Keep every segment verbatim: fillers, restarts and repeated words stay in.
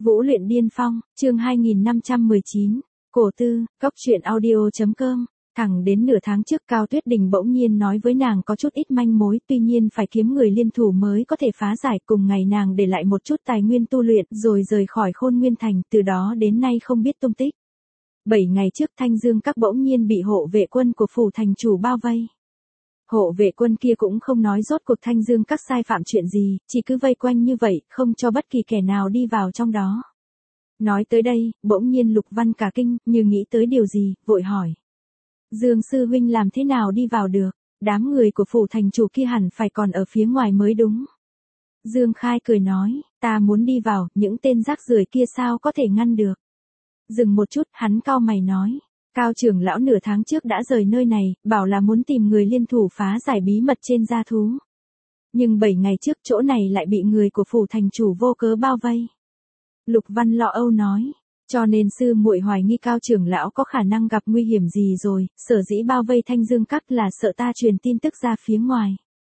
Vũ luyện điên phong, chương hai nghìn năm trăm mười chín, cổ tư, góc truyện audio.com. Thẳng đến nửa tháng trước Cao Tuyết Đình bỗng nhiên nói với nàng có chút ít manh mối, tuy nhiên phải kiếm người liên thủ mới có thể phá giải. Cùng ngày nàng để lại một chút tài nguyên tu luyện rồi rời khỏi Khôn Nguyên Thành, từ đó đến nay không biết tung tích. Bảy ngày trước Thanh Dương Các bỗng nhiên bị hộ vệ quân của phủ thành chủ bao vây. Hộ vệ quân kia cũng không nói rốt cuộc Thanh Dương Các sai phạm chuyện gì, chỉ cứ vây quanh như vậy, không cho bất kỳ kẻ nào đi vào trong đó. Nói tới đây, bỗng nhiên Lục Văn cả kinh, như nghĩ tới điều gì, vội hỏi. Dương sư huynh làm thế nào đi vào được, đám người của phủ thành chủ kia hẳn phải còn ở phía ngoài mới đúng. Dương Khai cười nói, ta muốn đi vào, những tên rác rưởi kia sao có thể ngăn được. Dừng một chút, hắn cau mày nói. Cao trưởng lão nửa tháng trước đã rời nơi này, bảo là muốn tìm người liên thủ phá giải bí mật trên gia thú. Nhưng bảy ngày trước chỗ này lại bị người của phủ thành chủ vô cớ bao vây. Lục Văn lo âu nói, cho nên sư muội hoài nghi Cao trưởng lão có khả năng gặp nguy hiểm gì rồi, sở dĩ bao vây Thanh Dương Các là sợ ta truyền tin tức ra phía ngoài.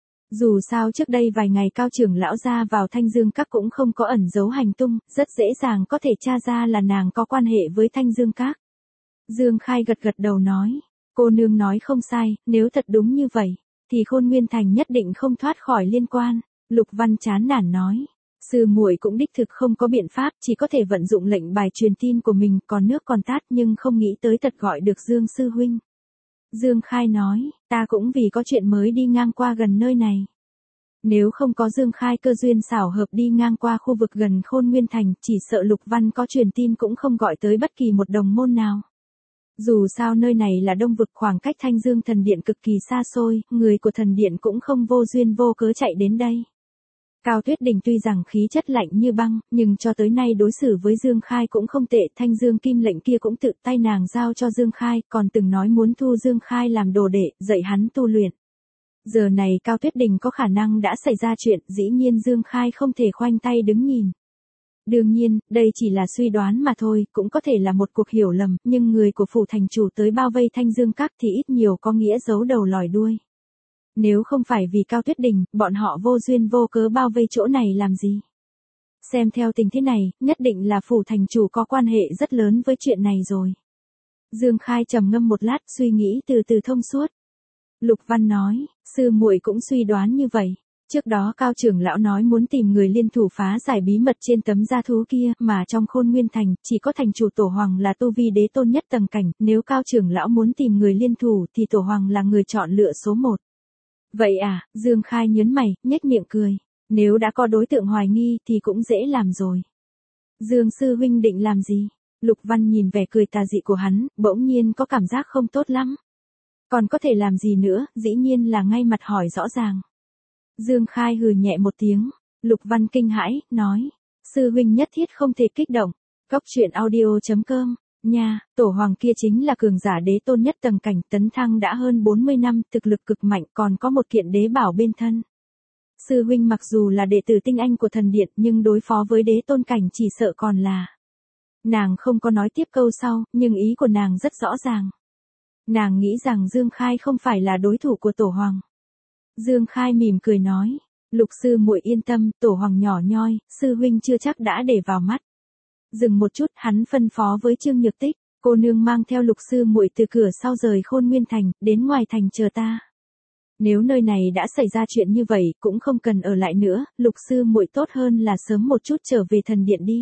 Dù sao trước đây vài ngày Cao trưởng lão ra vào Thanh Dương Các cũng không có ẩn giấu hành tung, rất dễ dàng có thể tra ra là nàng có quan hệ với Thanh Dương Các. Dương Khai gật gật đầu nói, cô nương nói không sai, nếu thật đúng như vậy, thì Khôn Nguyên Thành nhất định không thoát khỏi liên quan. Lục Văn chán nản nói, sư muội cũng đích thực không có biện pháp, chỉ có thể vận dụng lệnh bài truyền tin của mình, còn nước còn tát, nhưng không nghĩ tới thật gọi được Dương sư huynh. Dương Khai nói, ta cũng vì có chuyện mới đi ngang qua gần nơi này. Nếu không có Dương Khai cơ duyên xảo hợp đi ngang qua khu vực gần Khôn Nguyên Thành, chỉ sợ Lục Văn có truyền tin cũng không gọi tới bất kỳ một đồng môn nào. Dù sao nơi này là đông vực, khoảng cách Thanh Dương thần điện cực kỳ xa xôi, người của thần điện cũng không vô duyên vô cớ chạy đến đây. Cao Tuyết Đình tuy rằng khí chất lạnh như băng, nhưng cho tới nay đối xử với Dương Khai cũng không tệ, Thanh Dương Kim lệnh kia cũng tự tay nàng giao cho Dương Khai, còn từng nói muốn thu Dương Khai làm đồ đệ, dạy hắn tu luyện. Giờ này Cao Tuyết Đình có khả năng đã xảy ra chuyện, dĩ nhiên Dương Khai không thể khoanh tay đứng nhìn. Đương nhiên, đây chỉ là suy đoán mà thôi, cũng có thể là một cuộc hiểu lầm, nhưng người của phủ thành chủ tới bao vây Thanh Dương Các thì ít nhiều có nghĩa giấu đầu lòi đuôi. Nếu không phải vì Cao Tuyết Đình, bọn họ vô duyên vô cớ bao vây chỗ này làm gì? Xem theo tình thế này, nhất định là phủ thành chủ có quan hệ rất lớn với chuyện này rồi. Dương Khai trầm ngâm một lát, suy nghĩ từ từ thông suốt. Lục Văn nói, sư muội cũng suy đoán như vậy. Trước đó Cao trưởng lão nói muốn tìm người liên thủ phá giải bí mật trên tấm gia thú kia, mà trong Khôn Nguyên Thành, chỉ có thành chủ Tổ Hoàng là tu vi đế tôn nhất tầng cảnh, nếu Cao trưởng lão muốn tìm người liên thủ thì Tổ Hoàng là người chọn lựa số một. Vậy à, Dương Khai nhớn mày, nhếch miệng cười, nếu đã có đối tượng hoài nghi thì cũng dễ làm rồi. Dương sư huynh định làm gì? Lục Văn nhìn vẻ cười tà dị của hắn, bỗng nhiên có cảm giác không tốt lắm. Còn có thể làm gì nữa, dĩ nhiên là ngay mặt hỏi rõ ràng. Dương Khai hừ nhẹ một tiếng, Lục Văn kinh hãi, nói, sư huynh nhất thiết không thể kích động, góc truyện audio.com, nha, Tổ Hoàng kia chính là cường giả đế tôn nhất tầng cảnh, tấn thăng đã hơn bốn mươi năm, thực lực cực mạnh, còn có một kiện đế bảo bên thân. Sư huynh mặc dù là đệ tử tinh anh của thần điện, nhưng đối phó với đế tôn cảnh chỉ sợ còn là. Nàng không có nói tiếp câu sau, nhưng ý của nàng rất rõ ràng. Nàng nghĩ rằng Dương Khai không phải là đối thủ của Tổ Hoàng. Dương Khai mỉm cười nói, Lục sư muội yên tâm, Tổ Hoàng nhỏ nhoi, sư huynh chưa chắc đã để vào mắt. Dừng một chút, hắn phân phó với Trương Nhược Tích, cô nương mang theo Lục sư muội từ cửa sau rời Khôn Nguyên Thành, đến ngoài thành chờ ta. Nếu nơi này đã xảy ra chuyện như vậy, cũng không cần ở lại nữa, Lục sư muội tốt hơn là sớm một chút trở về thần điện đi.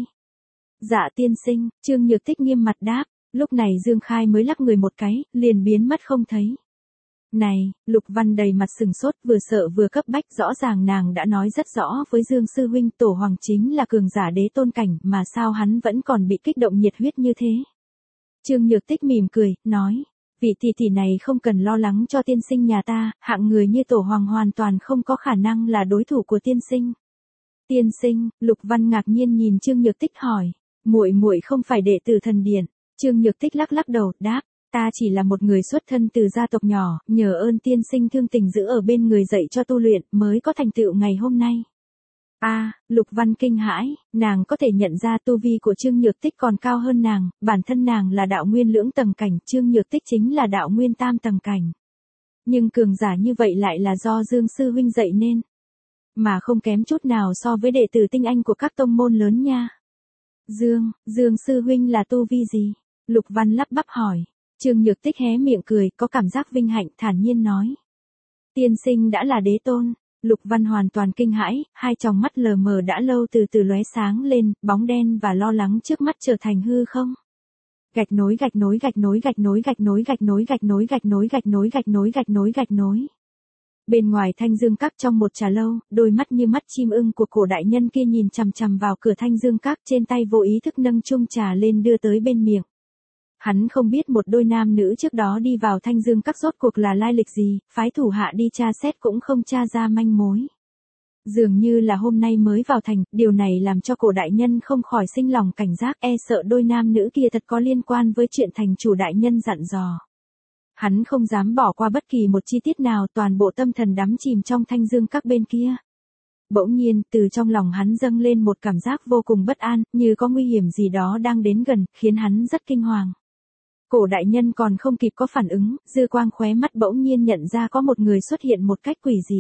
Dạ tiên sinh, Trương Nhược Tích nghiêm mặt đáp, lúc này Dương Khai mới lắc người một cái, liền biến mất không thấy. Này, Lục Văn đầy mặt sừng sốt, vừa sợ vừa cấp bách, rõ ràng nàng đã nói rất rõ với Dương sư huynh Tổ Hoàng chính là cường giả đế tôn cảnh, mà sao hắn vẫn còn bị kích động nhiệt huyết như thế. Trương Nhược Tích mỉm cười, nói, vị tỷ tỷ này không cần lo lắng cho tiên sinh nhà ta, hạng người như Tổ Hoàng hoàn toàn không có khả năng là đối thủ của tiên sinh. Tiên sinh, Lục Văn ngạc nhiên nhìn Trương Nhược Tích hỏi, muội muội không phải đệ tử thần điện. Trương Nhược Tích lắc lắc đầu, đáp, ta chỉ là một người xuất thân từ gia tộc nhỏ, nhờ ơn tiên sinh thương tình giữ ở bên người dạy cho tu luyện, mới có thành tựu ngày hôm nay. A, à, Lục Văn kinh hãi, nàng có thể nhận ra tu vi của Trương Nhược Tích còn cao hơn nàng, bản thân nàng là đạo nguyên lưỡng tầng cảnh, Trương Nhược Tích chính là đạo nguyên tam tầng cảnh. Nhưng cường giả như vậy lại là do Dương sư huynh dạy nên, mà không kém chút nào so với đệ tử tinh anh của các tông môn lớn nha. Dương, Dương sư huynh là tu vi gì? Lục Văn lắp bắp hỏi. Trương Nhược Tích hé miệng cười, có cảm giác vinh hạnh, thản nhiên nói. Tiên sinh đã là đế tôn. Lục Văn hoàn toàn kinh hãi, hai tròng mắt lờ mờ đã lâu từ từ lóe sáng lên, bóng đen và lo lắng trước mắt trở thành hư không. Gạch nối gạch nối gạch nối gạch nối gạch nối gạch nối gạch nối gạch nối gạch nối gạch nối gạch nối gạch nối. Bên ngoài Thanh Dương Các trong một trà lâu, đôi mắt như mắt chim ưng của cổ đại nhân kia nhìn chằm chằm vào cửa Thanh Dương Các, trên tay vô ý thức nâng chung trà lên đưa tới bên miệng. Hắn không biết một đôi nam nữ trước đó đi vào Thanh Dương Các rốt cuộc là lai lịch gì, phái thủ hạ đi tra xét cũng không tra ra manh mối. Dường như là hôm nay mới vào thành, điều này làm cho cổ đại nhân không khỏi sinh lòng cảnh giác, e sợ đôi nam nữ kia thật có liên quan với chuyện thành chủ đại nhân dặn dò. Hắn không dám bỏ qua bất kỳ một chi tiết nào, toàn bộ tâm thần đắm chìm trong Thanh Dương Các bên kia. Bỗng nhiên, từ trong lòng hắn dâng lên một cảm giác vô cùng bất an, như có nguy hiểm gì đó đang đến gần, khiến hắn rất kinh hoàng. Cổ đại nhân còn không kịp có phản ứng, dư quang khóe mắt bỗng nhiên nhận ra có một người xuất hiện một cách quỷ dị.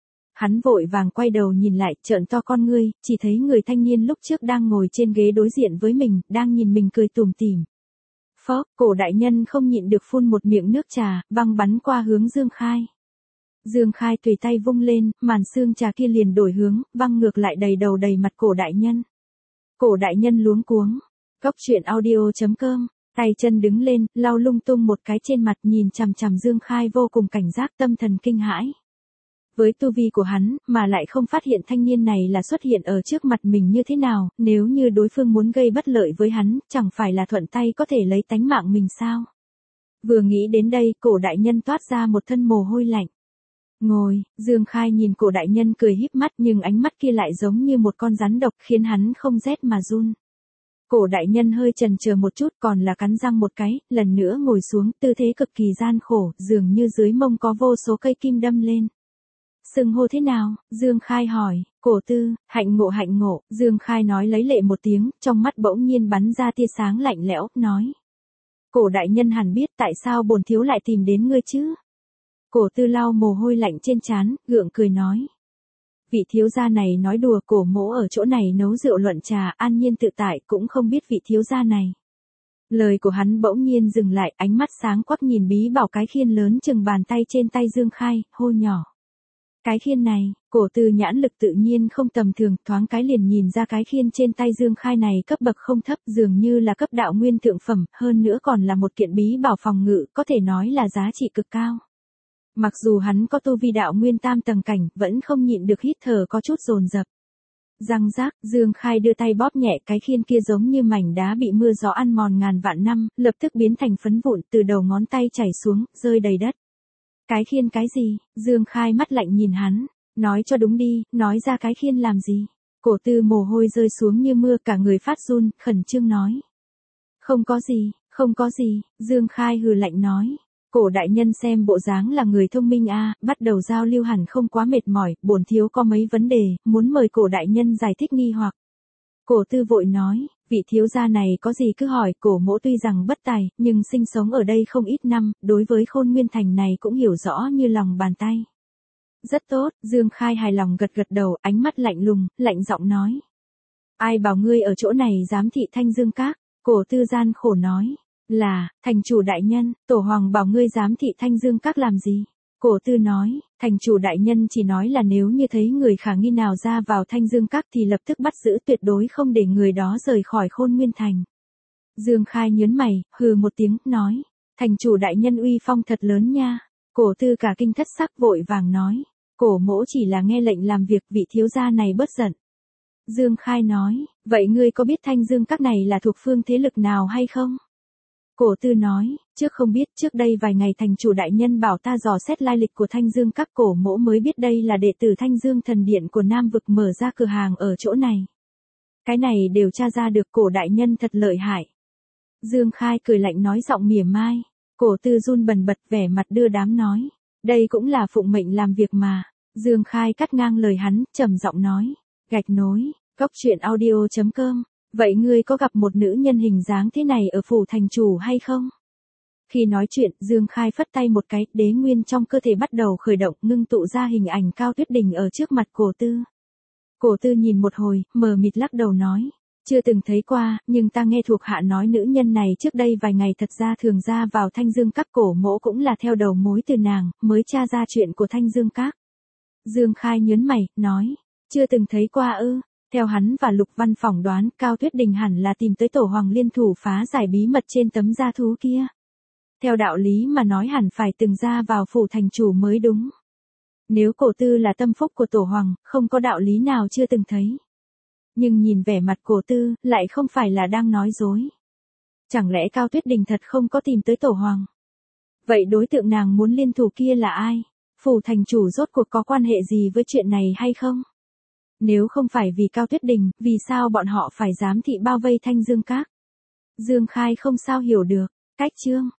Hắn vội vàng quay đầu nhìn lại, trợn to con ngươi, chỉ thấy người thanh niên lúc trước đang ngồi trên ghế đối diện với mình, đang nhìn mình cười tủm tỉm. Phó, cổ đại nhân không nhịn được phun một miệng nước trà, văng bắn qua hướng Dương Khai. Dương Khai tùy tay vung lên, màn sương trà kia liền đổi hướng, văng ngược lại đầy đầu đầy mặt cổ đại nhân. Cổ đại nhân luống cuống. Góc truyện audio chấm com, tay chân đứng lên, lau lung tung một cái trên mặt, nhìn chằm chằm Dương Khai vô cùng cảnh giác, tâm thần kinh hãi. Với tu vi của hắn, mà lại không phát hiện thanh niên này là xuất hiện ở trước mặt mình như thế nào, nếu như đối phương muốn gây bất lợi với hắn, chẳng phải là thuận tay có thể lấy tánh mạng mình sao? Vừa nghĩ đến đây, cổ đại nhân toát ra một thân mồ hôi lạnh. Ngồi, Dương Khai nhìn cổ đại nhân cười híp mắt, nhưng ánh mắt kia lại giống như một con rắn độc, khiến hắn không rét mà run. Cổ đại nhân hơi chần chờ một chút, còn là cắn răng một cái, lần nữa ngồi xuống, tư thế cực kỳ gian khổ, dường như dưới mông có vô số cây kim đâm lên. Xưng hô thế nào? Dương Khai hỏi. Cổ tư, hạnh ngộ hạnh ngộ, Dương Khai nói lấy lệ một tiếng, trong mắt bỗng nhiên bắn ra tia sáng lạnh lẽo, nói. Cổ đại nhân hẳn biết tại sao bổn thiếu lại tìm đến ngươi chứ? Cổ tư lau mồ hôi lạnh trên trán, gượng cười nói. Vị thiếu gia này nói đùa, cổ mỗ ở chỗ này nấu rượu luận trà, an nhiên tự tại, cũng không biết vị thiếu gia này. Lời của hắn bỗng nhiên dừng lại, ánh mắt sáng quắc nhìn bí bảo cái khiên lớn chừng bàn tay trên tay Dương Khai, hô nhỏ. Cái khiên này, cổ tư nhãn lực tự nhiên không tầm thường, thoáng cái liền nhìn ra cái khiên trên tay Dương Khai này cấp bậc không thấp, dường như là cấp đạo nguyên thượng phẩm, hơn nữa còn là một kiện bí bảo phòng ngự, có thể nói là giá trị cực cao. Mặc dù hắn có tu vi đạo nguyên tam tầng cảnh, vẫn không nhịn được hít thở có chút dồn dập. Răng rác, Dương Khai đưa tay bóp nhẹ cái khiên kia giống như mảnh đá bị mưa gió ăn mòn ngàn vạn năm, lập tức biến thành phấn vụn, từ đầu ngón tay chảy xuống, rơi đầy đất. Cái khiên cái gì? Dương Khai mắt lạnh nhìn hắn, nói cho đúng đi, nói ra cái khiên làm gì? Cổ tư mồ hôi rơi xuống như mưa, cả người phát run, khẩn trương nói. Không có gì, không có gì, Dương Khai hừ lạnh nói. Cổ đại nhân xem bộ dáng là người thông minh a, à, bắt đầu giao lưu hẳn không quá mệt mỏi, bổn thiếu có mấy vấn đề, muốn mời cổ đại nhân giải thích nghi hoặc. Cổ tư vội nói, vị thiếu gia này có gì cứ hỏi, cổ mỗ tuy rằng bất tài, nhưng sinh sống ở đây không ít năm, đối với Khôn Nguyên Thành này cũng hiểu rõ như lòng bàn tay. Rất tốt, Dương Khai hài lòng gật gật đầu, ánh mắt lạnh lùng, lạnh giọng nói. Ai bảo ngươi ở chỗ này dám thị Thanh Dương Các? Cổ tư gian khổ nói. Là, thành chủ đại nhân, tổ hoàng bảo ngươi dám thị Thanh Dương Các làm gì? Cổ tư nói, thành chủ đại nhân chỉ nói là nếu như thấy người khả nghi nào ra vào Thanh Dương Các thì lập tức bắt giữ, tuyệt đối không để người đó rời khỏi Khôn Nguyên Thành. Dương Khai nhớn mày, hừ một tiếng, nói, thành chủ đại nhân uy phong thật lớn nha. Cổ tư cả kinh thất sắc vội vàng nói, cổ mỗ chỉ là nghe lệnh làm việc, vị thiếu gia này bớt giận. Dương Khai nói, vậy ngươi có biết Thanh Dương Các này là thuộc phương thế lực nào hay không? Cổ tư nói, trước không biết, trước đây vài ngày thành chủ đại nhân bảo ta dò xét lai lịch của Thanh Dương Các, cổ mỗ mới biết đây là đệ tử Thanh Dương Thần Điện của Nam Vực mở ra cửa hàng ở chỗ này. Cái này đều tra ra được, cổ đại nhân thật lợi hại. Dương Khai cười lạnh nói giọng mỉa mai. Cổ tư run bần bật vẻ mặt đưa đám nói. Đây cũng là phụng mệnh làm việc mà. Dương Khai cắt ngang lời hắn, trầm giọng nói. Gạch nối, góc truyện audio chấm com. Vậy ngươi có gặp một nữ nhân hình dáng thế này ở phủ thành chủ hay không? Khi nói chuyện, Dương Khai phất tay một cái, đế nguyên trong cơ thể bắt đầu khởi động, ngưng tụ ra hình ảnh Cao Tuyết Đình ở trước mặt cổ tư. Cổ tư nhìn một hồi, mờ mịt lắc đầu nói. Chưa từng thấy qua, nhưng ta nghe thuộc hạ nói nữ nhân này trước đây vài ngày thật ra thường ra vào Thanh Dương Các, cổ mỗ cũng là theo đầu mối từ nàng, mới tra ra chuyện của Thanh Dương Các. Dương Khai nhớn mày, nói, chưa từng thấy qua ư, theo hắn và Lục Văn phỏng đoán, Cao Tuyết Đình hẳn là tìm tới Tổ Hoàng liên thủ phá giải bí mật trên tấm da thú kia. Theo đạo lý mà nói hẳn phải từng ra vào phủ thành chủ mới đúng. Nếu cổ tư là tâm phúc của Tổ Hoàng, không có đạo lý nào chưa từng thấy. Nhưng nhìn vẻ mặt cổ tư, lại không phải là đang nói dối. Chẳng lẽ Cao Tuyết Đình thật không có tìm tới Tổ Hoàng? Vậy đối tượng nàng muốn liên thủ kia là ai? Phủ thành chủ rốt cuộc có quan hệ gì với chuyện này hay không? Nếu không phải vì Cao Tuyết Đình, vì sao bọn họ phải giám thị bao vây Thanh Dương Các? Dương Khai không sao hiểu được. Cách chương